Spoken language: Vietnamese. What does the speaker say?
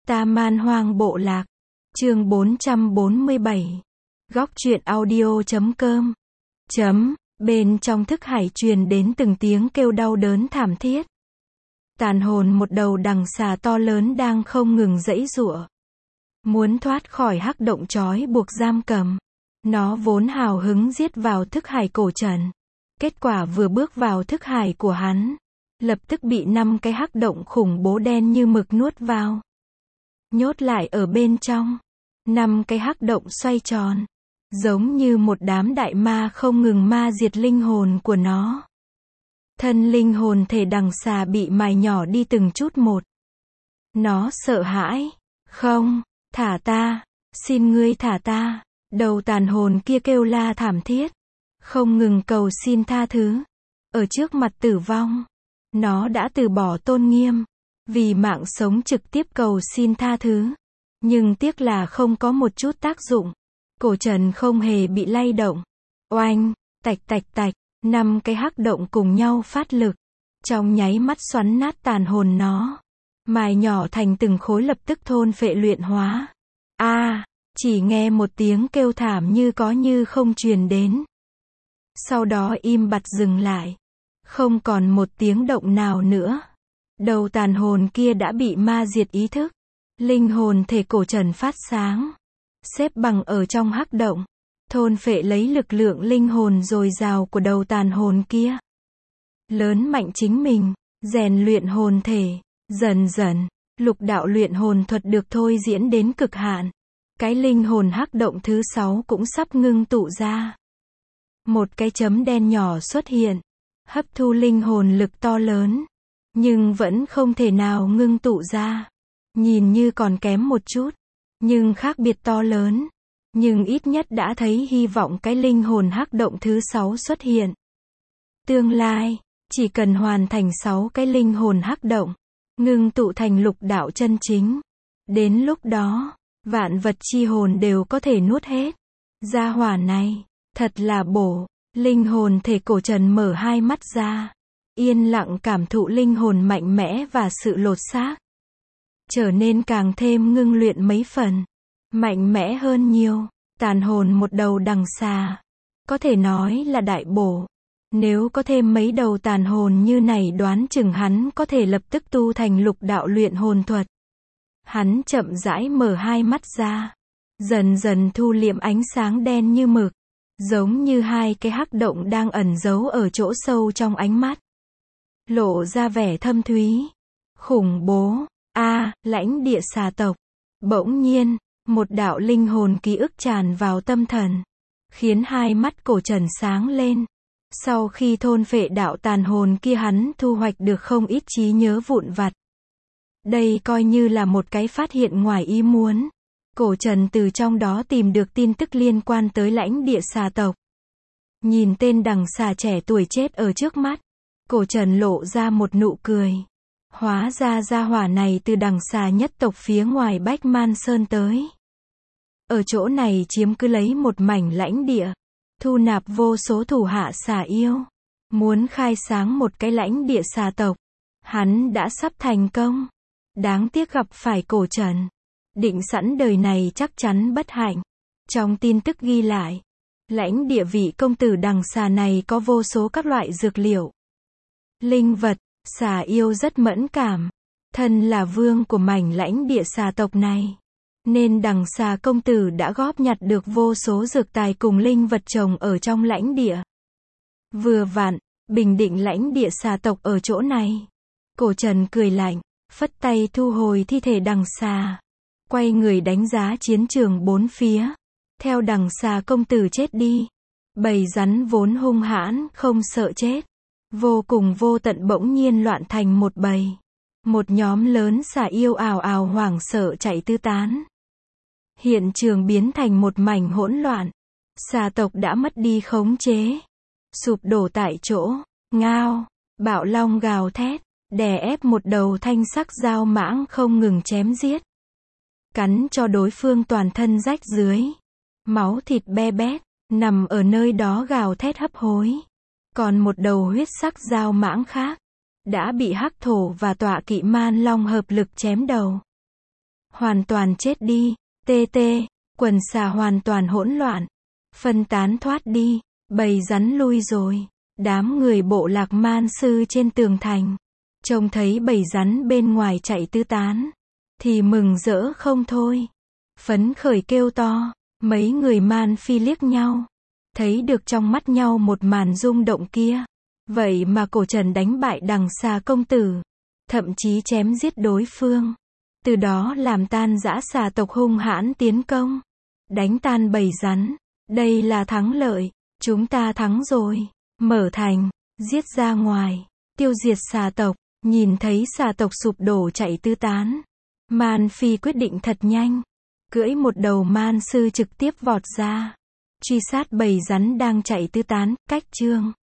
Ta Man Hoang Bộ Lạc. Chương 447. Góc truyện audio.com. Bên trong thức hải truyền đến từng tiếng kêu đau đớn thảm thiết. Tàn hồn một đầu đằng xà to lớn đang không ngừng giãy giụa, muốn thoát khỏi hắc động trói buộc giam cầm. Nó vốn hào hứng giết vào thức hải cổ trần. Kết quả vừa bước vào thức hải của hắn, lập tức bị 5 cái hắc động khủng bố đen như mực nuốt vào. Nhốt lại ở bên trong. 5 cái hắc động xoay tròn, giống như một đám đại ma không ngừng ma diệt linh hồn của nó. Thân linh hồn thể đằng xà bị mài nhỏ đi từng chút một. Nó sợ hãi. Không, thả ta, xin ngươi thả ta. Đầu tàn hồn kia kêu la thảm thiết, không ngừng cầu xin tha thứ. Ở trước mặt tử vong, nó đã từ bỏ tôn nghiêm, vì mạng sống trực tiếp cầu xin tha thứ. Nhưng tiếc là không có một chút tác dụng. Cổ trần không hề bị lay động. Oanh, tạch tạch tạch, 5 cái hắc động cùng nhau phát lực, trong nháy mắt xoắn nát tàn hồn nó, mài nhỏ thành từng khối lập tức thôn phệ luyện hóa. Chỉ nghe một tiếng kêu thảm như có như không truyền đến. Sau đó im bặt dừng lại. Không còn một tiếng động nào nữa. Đầu tàn hồn kia đã bị ma diệt ý thức. Linh hồn thể cổ trần phát sáng, xếp bằng ở trong hắc động, thôn phệ lấy lực lượng linh hồn dồi dào của đầu tàn hồn kia. Lớn mạnh chính mình, rèn luyện hồn thể. Dần dần, lục đạo luyện hồn thuật được thôi diễn đến cực hạn. Cái linh hồn hắc động thứ 6 cũng sắp ngưng tụ ra. Một cái chấm đen nhỏ xuất hiện, hấp thu linh hồn lực to lớn, nhưng vẫn không thể nào ngưng tụ ra. Nhìn như còn kém một chút, nhưng khác biệt to lớn. Nhưng ít nhất đã thấy hy vọng cái linh hồn hắc động thứ 6 xuất hiện. Tương lai, chỉ cần hoàn thành 6 cái linh hồn hắc động, ngưng tụ thành lục đạo chân chính. Đến lúc đó, vạn vật chi hồn đều có thể nuốt hết. Gia hỏa này, thật là bổ. Linh hồn thể cổ trần mở hai mắt ra, yên lặng cảm thụ linh hồn mạnh mẽ và sự lột xác. Trở nên càng thêm ngưng luyện mấy phần, mạnh mẽ hơn nhiều. Tàn hồn một đầu đằng xà, có thể nói là đại bổ. Nếu có thêm mấy đầu tàn hồn như này đoán chừng hắn có thể lập tức tu thành lục đạo luyện hồn thuật. Hắn chậm rãi mở hai mắt ra, dần dần thu liệm ánh sáng đen như mực, giống như 2 cái hắc động đang ẩn giấu ở chỗ sâu trong ánh mắt, lộ ra vẻ thâm thúy, khủng bố. Lãnh địa xà tộc. Bỗng nhiên, một đạo linh hồn ký ức tràn vào tâm thần, khiến hai mắt cổ trần sáng lên. Sau khi thôn phệ đạo tàn hồn kia, hắn thu hoạch được không ít trí nhớ vụn vặt. Đây coi như là một cái phát hiện ngoài ý muốn. Cổ trần từ trong đó tìm được tin tức liên quan tới lãnh địa xà tộc. Nhìn tên đằng xà trẻ tuổi chết ở trước mắt, cổ trần lộ ra một nụ cười. Hóa ra gia hỏa này từ đằng xà nhất tộc phía ngoài Bách Man Sơn tới. Ở chỗ này chiếm cứ lấy một mảnh lãnh địa, thu nạp vô số thủ hạ xà yêu. Muốn khai sáng một cái lãnh địa xà tộc. Hắn đã sắp thành công. Đáng tiếc gặp phải cổ trần. Định sẵn đời này chắc chắn bất hạnh. Trong tin tức ghi lại, lãnh địa vị công tử đằng xà này có vô số các loại dược liệu, linh vật. Xà yêu rất mẫn cảm. Thân là vương của mảnh lãnh địa xà tộc này, nên đằng xà công tử đã góp nhặt được vô số dược tài cùng linh vật trồng ở trong lãnh địa. Vừa vặn, bình định lãnh địa xà tộc ở chỗ này. Cổ trần cười lạnh, phất tay thu hồi thi thể đằng xà, quay người đánh giá chiến trường bốn phía. Theo đằng xà công tử chết đi, bầy rắn vốn hung hãn không sợ chết, vô cùng vô tận bỗng nhiên loạn thành một bầy. Một nhóm lớn xà yêu ào ào hoảng sợ chạy tứ tán. Hiện trường biến thành một mảnh hỗn loạn. Xà tộc đã mất đi khống chế, sụp đổ tại chỗ. Ngao, bạo long gào thét, đè ép một đầu thanh sắc dao mãng không ngừng chém giết, cắn cho đối phương toàn thân rách dưới, máu thịt be bét, nằm ở nơi đó gào thét hấp hối. Còn một đầu huyết sắc dao mãng khác đã bị hắc thổ và tọa kỵ man long hợp lực chém đầu. hoàn toàn chết đi, TT, quần xà hoàn toàn hỗn loạn, phân tán thoát đi, bầy rắn lui rồi. Đám người bộ lạc man sư trên tường thành, trông thấy bầy rắn bên ngoài chạy tứ tán, thì mừng rỡ không thôi. Phấn khởi kêu to, mấy người man phi liếc nhau, thấy được trong mắt nhau một màn rung động kia. Vậy mà cổ trần đánh bại đằng xà công tử, thậm chí chém giết đối phương. Từ đó làm tan rã xà tộc hung hãn tiến công, đánh tan bầy rắn. Đây là thắng lợi, chúng ta thắng rồi. Mở thành, giết ra ngoài, tiêu diệt xà tộc. Nhìn thấy xà tộc sụp đổ chạy tứ tán, Man Phi quyết định thật nhanh, cưỡi một đầu man sư trực tiếp vọt ra, truy sát bầy rắn đang chạy tứ tán. Cách chương